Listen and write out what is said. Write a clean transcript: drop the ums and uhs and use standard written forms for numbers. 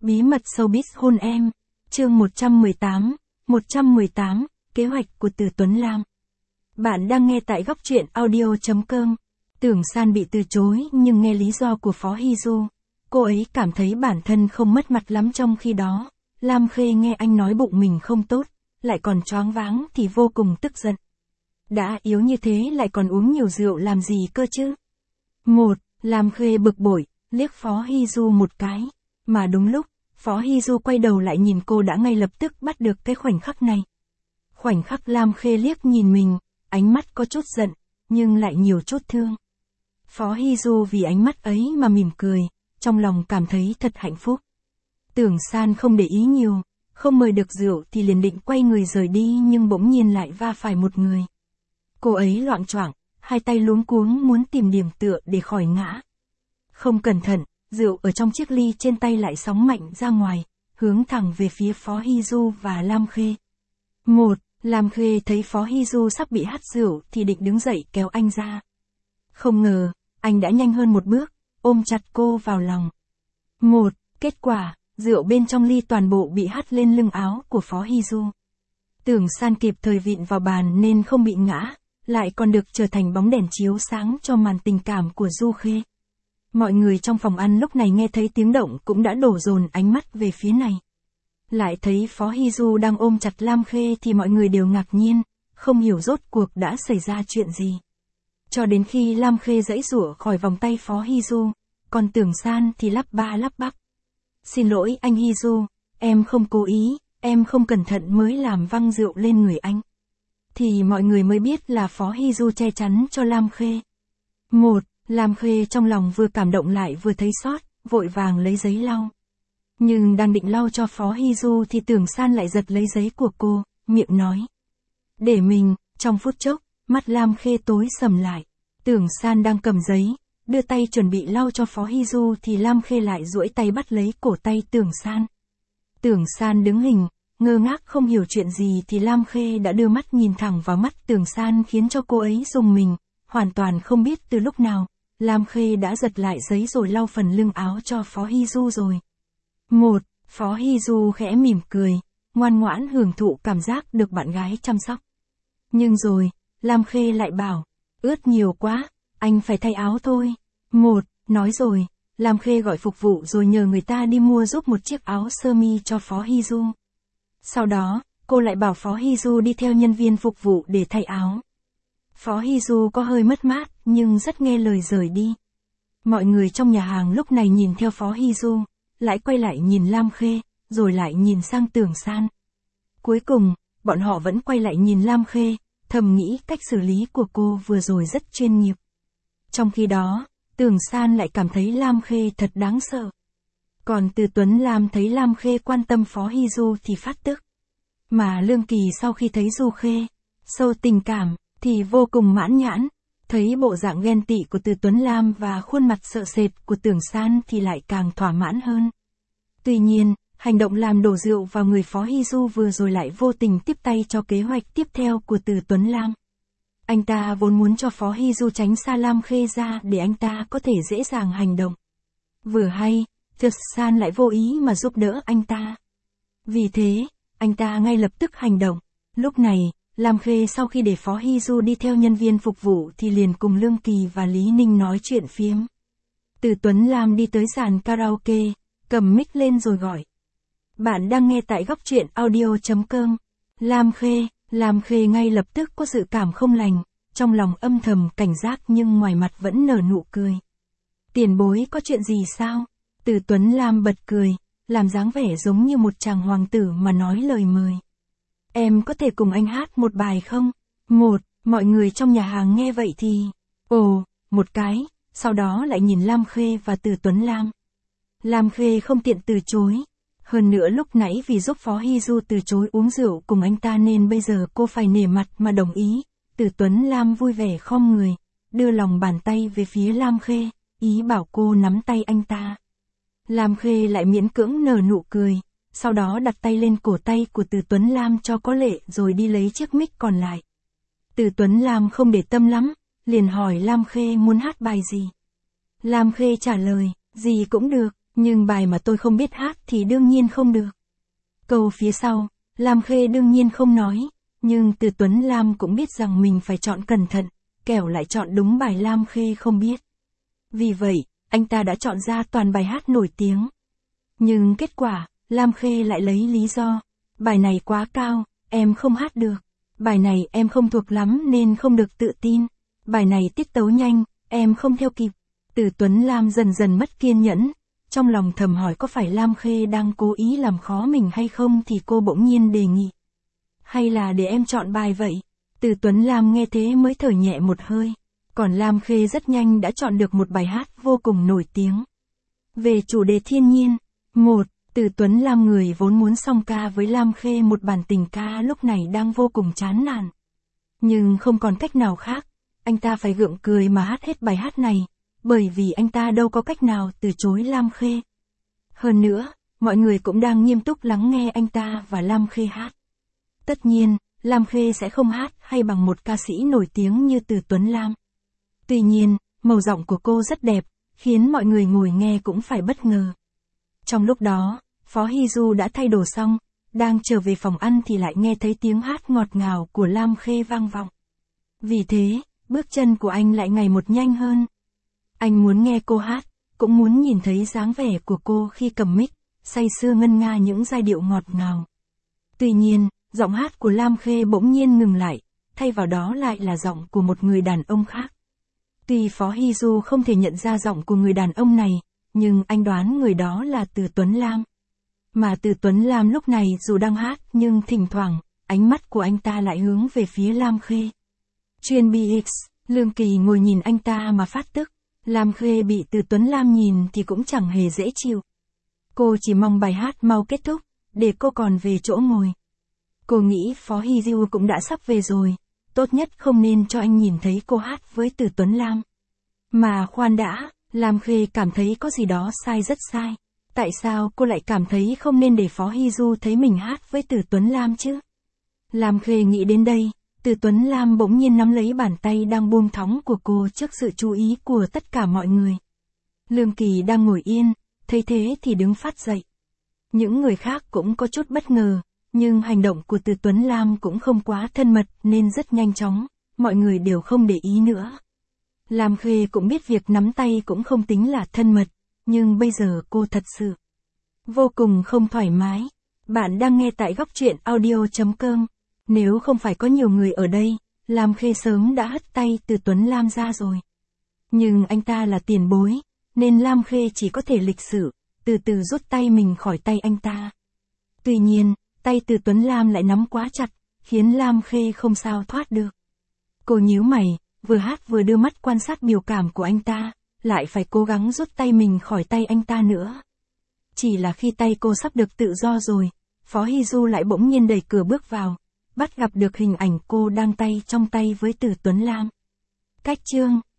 Bí mật showbiz hôn em. Chương 118, kế hoạch của Từ Tuấn Lam. Bạn đang nghe tại góc truyện audio.com. Tưởng San bị từ chối nhưng nghe lý do của Phó Hy Du. Cô ấy cảm thấy bản thân không mất mặt lắm, trong khi đó, Lam Khê nghe anh nói bụng mình không tốt, lại còn choáng váng thì vô cùng tức giận. Đã yếu như thế lại còn uống nhiều rượu làm gì cơ chứ? Lam Khê bực bội, liếc Phó Hy Du một cái. Mà đúng lúc, Phó Hy Du quay đầu lại nhìn cô đã ngay lập tức bắt được cái khoảnh khắc này. Khoảnh khắc Lam Khê liếc nhìn mình, ánh mắt có chút giận, nhưng lại nhiều chút thương. Phó Hy Du vì ánh mắt ấy mà mỉm cười, trong lòng cảm thấy thật hạnh phúc. Tưởng San không để ý nhiều, không mời được rượu thì liền định quay người rời đi, nhưng bỗng nhiên lại va phải một người. Cô ấy loạng choạng, hai tay luống cuống muốn tìm điểm tựa để khỏi ngã. Không cẩn thận, rượu ở trong chiếc ly trên tay lại sóng mạnh ra ngoài, hướng thẳng về phía Phó Hy Du và Lam Khê. Lam Khê thấy Phó Hy Du sắp bị hắt rượu thì định đứng dậy kéo anh ra. Không ngờ, anh đã nhanh hơn một bước, ôm chặt cô vào lòng. Kết quả, rượu bên trong ly toàn bộ bị hắt lên lưng áo của Phó Hy Du. Tưởng San kịp thời vịn vào bàn nên không bị ngã, lại còn được trở thành bóng đèn chiếu sáng cho màn tình cảm của Du Khê. Mọi người trong phòng ăn lúc này nghe thấy tiếng động cũng đã đổ dồn ánh mắt về phía này. Lại thấy Phó Hy Du đang ôm chặt Lam Khê thì mọi người đều ngạc nhiên, không hiểu rốt cuộc đã xảy ra chuyện gì. Cho đến khi Lam Khê giãy giụa khỏi vòng tay Phó Hy Du, còn Tưởng San thì lắp ba lắp bắp. Xin lỗi anh Hy Du, em không cố ý, em không cẩn thận mới làm văng rượu lên người anh. Thì mọi người mới biết là Phó Hy Du che chắn cho Lam Khê. Lam Khê trong lòng vừa cảm động lại vừa thấy xót, vội vàng lấy giấy lau. Nhưng đang định lau cho Phó Hy Du thì Tưởng San lại giật lấy giấy của cô, miệng nói. Để mình, trong phút chốc, mắt Lam Khê tối sầm lại. Tưởng San đang cầm giấy, đưa tay chuẩn bị lau cho Phó Hy Du thì Lam Khê lại duỗi tay bắt lấy cổ tay Tưởng San. Tưởng San đứng hình, ngơ ngác không hiểu chuyện gì thì Lam Khê đã đưa mắt nhìn thẳng vào mắt Tưởng San khiến cho cô ấy rùng mình, hoàn toàn không biết từ lúc nào, Lam Khê đã giật lại giấy rồi lau phần lưng áo cho Phó Hy Du rồi. Phó Hy Du khẽ mỉm cười, ngoan ngoãn hưởng thụ cảm giác được bạn gái chăm sóc. Nhưng rồi, Lam Khê lại bảo, ướt nhiều quá, anh phải thay áo thôi. Nói rồi, Lam Khê gọi phục vụ rồi nhờ người ta đi mua giúp một chiếc áo sơ mi cho Phó Hy Du. Sau đó, cô lại bảo Phó Hy Du đi theo nhân viên phục vụ để thay áo. Phó Hy Du có hơi mất mát, nhưng rất nghe lời rời đi. Mọi người trong nhà hàng lúc này nhìn theo Phó Hy Du, lại quay lại nhìn Lam Khê, rồi lại nhìn sang Tưởng San. Cuối cùng, bọn họ vẫn quay lại nhìn Lam Khê, thầm nghĩ cách xử lý của cô vừa rồi rất chuyên nghiệp. Trong khi đó, Tưởng San lại cảm thấy Lam Khê thật đáng sợ. Còn Từ Tuấn Lam thấy Lam Khê quan tâm Phó Hy Du thì phát tức. Mà Lương Kỳ sau khi thấy Du Khê sâu tình cảm, thì vô cùng mãn nhãn, thấy bộ dạng ghen tị của Từ Tuấn Lam và khuôn mặt sợ sệt của Tưởng San thì lại càng thỏa mãn hơn. Tuy nhiên, hành động làm đổ rượu vào người Phó Hy Du vừa rồi lại vô tình tiếp tay cho kế hoạch tiếp theo của Từ Tuấn Lam. Anh ta vốn muốn cho Phó Hy Du tránh xa Lam Khê ra để anh ta có thể dễ dàng hành động. Vừa hay, Tưởng San lại vô ý mà giúp đỡ anh ta. Vì thế, anh ta ngay lập tức hành động. Lúc này, Lam Khê sau khi để Phó Hy Du đi theo nhân viên phục vụ thì liền cùng Lương Kỳ và Lý Ninh nói chuyện phiếm. Từ Tuấn Lam đi tới sàn karaoke, cầm mic lên rồi gọi. Bạn đang nghe tại góc truyện audio.com. Lam Khê ngay lập tức có dự cảm không lành, trong lòng âm thầm cảnh giác nhưng ngoài mặt vẫn nở nụ cười. Tiền bối có chuyện gì sao? Từ Tuấn Lam bật cười, làm dáng vẻ giống như một chàng hoàng tử mà nói lời mời. Em có thể cùng anh hát một bài không? Mọi người trong nhà hàng nghe vậy thì, một cái, sau đó lại nhìn Lam Khê và Từ Tuấn Lam. Lam Khê không tiện từ chối. Hơn nữa lúc nãy vì giúp Phó Hy Du từ chối uống rượu cùng anh ta nên bây giờ cô phải nể mặt mà đồng ý. Từ Tuấn Lam vui vẻ khom người, đưa lòng bàn tay về phía Lam Khê, ý bảo cô nắm tay anh ta. Lam Khê lại miễn cưỡng nở nụ cười, sau đó đặt tay lên cổ tay của Từ Tuấn Lam cho có lệ rồi đi lấy chiếc mic còn lại. Từ Tuấn Lam không để tâm lắm, liền hỏi Lam Khê muốn hát bài gì. Lam Khê trả lời, gì cũng được, Nhưng bài mà tôi không biết hát thì đương nhiên không được. Câu phía sau, Lam Khê đương nhiên không nói, nhưng Từ Tuấn Lam cũng biết rằng mình phải chọn cẩn thận, kẻo lại chọn đúng bài Lam Khê không biết. Vì vậy, anh ta đã chọn ra toàn bài hát nổi tiếng. Nhưng kết quả, Lam Khê lại lấy lý do, bài này quá cao, em không hát được. Bài này em không thuộc lắm nên không được tự tin. Bài này tiết tấu nhanh, em không theo kịp. Từ Tuấn Lam dần dần mất kiên nhẫn. Trong lòng thầm hỏi có phải Lam Khê đang cố ý làm khó mình hay không thì cô bỗng nhiên đề nghị. Hay là để em chọn bài vậy? Từ Tuấn Lam nghe thế mới thở nhẹ một hơi. Còn Lam Khê rất nhanh đã chọn được một bài hát vô cùng nổi tiếng. Về chủ đề thiên nhiên. 1. Từ Tuấn Lam, người vốn muốn song ca với Lam Khê một bản tình ca, lúc này đang vô cùng chán nản. Nhưng không còn cách nào khác, anh ta phải gượng cười mà hát hết bài hát này, bởi vì anh ta đâu có cách nào từ chối Lam Khê. Hơn nữa, mọi người cũng đang nghiêm túc lắng nghe anh ta và Lam Khê hát. Tất nhiên, Lam Khê sẽ không hát hay bằng một ca sĩ nổi tiếng như Từ Tuấn Lam. Tuy nhiên, màu giọng của cô rất đẹp, khiến mọi người ngồi nghe cũng phải bất ngờ. Trong lúc đó, Phó Hy Du đã thay đồ xong, đang trở về phòng ăn thì lại nghe thấy tiếng hát ngọt ngào của Lam Khê vang vọng. Vì thế, bước chân của anh lại ngày một nhanh hơn. Anh muốn nghe cô hát, cũng muốn nhìn thấy dáng vẻ của cô khi cầm mic, say sưa ngân nga những giai điệu ngọt ngào. Tuy nhiên, giọng hát của Lam Khê bỗng nhiên ngừng lại, thay vào đó lại là giọng của một người đàn ông khác. Tuy Phó Hy Du không thể nhận ra giọng của người đàn ông này, nhưng anh đoán người đó là Từ Tuấn Lam. Mà Từ Tuấn Lam lúc này dù đang hát nhưng thỉnh thoảng, ánh mắt của anh ta lại hướng về phía Lam Khê. Chuyên BX, Lương Kỳ ngồi nhìn anh ta mà phát tức. Lam Khê bị Từ Tuấn Lam nhìn thì cũng chẳng hề dễ chịu. Cô chỉ mong bài hát mau kết thúc, để cô còn về chỗ ngồi. Cô nghĩ Phó Hy Du cũng đã sắp về rồi, tốt nhất không nên cho anh nhìn thấy cô hát với Từ Tuấn Lam. Mà khoan đã, Lam Khê cảm thấy có gì đó sai, rất sai. Tại sao cô lại cảm thấy không nên để Phó Hy Du thấy mình hát với Từ Tuấn Lam chứ? Lam Khê nghĩ đến đây, Từ Tuấn Lam bỗng nhiên nắm lấy bàn tay đang buông thõng của cô trước sự chú ý của tất cả mọi người. Lương Kỳ đang ngồi yên, thấy thế thì đứng phát dậy. Những người khác cũng có chút bất ngờ, nhưng hành động của Từ Tuấn Lam cũng không quá thân mật nên rất nhanh chóng, mọi người đều không để ý nữa. Lam Khê cũng biết việc nắm tay cũng không tính là thân mật, nhưng bây giờ cô thật sự vô cùng không thoải mái. Bạn đang nghe tại góc truyện audio.com. Nếu không phải có nhiều người ở đây, Lam Khê sớm đã hất tay Từ Tuấn Lam ra rồi. Nhưng anh ta là tiền bối, nên Lam Khê chỉ có thể lịch sự, từ từ rút tay mình khỏi tay anh ta. Tuy nhiên, tay Từ Tuấn Lam lại nắm quá chặt, khiến Lam Khê không sao thoát được. Cô nhíu mày, vừa hát vừa đưa mắt quan sát biểu cảm của anh ta, lại phải cố gắng rút tay mình khỏi tay anh ta nữa. Chỉ là khi tay cô sắp được tự do rồi, Phó Hy Du lại bỗng nhiên đẩy cửa bước vào, bắt gặp được hình ảnh cô đang tay trong tay với Từ Tuấn Lam. Cách chương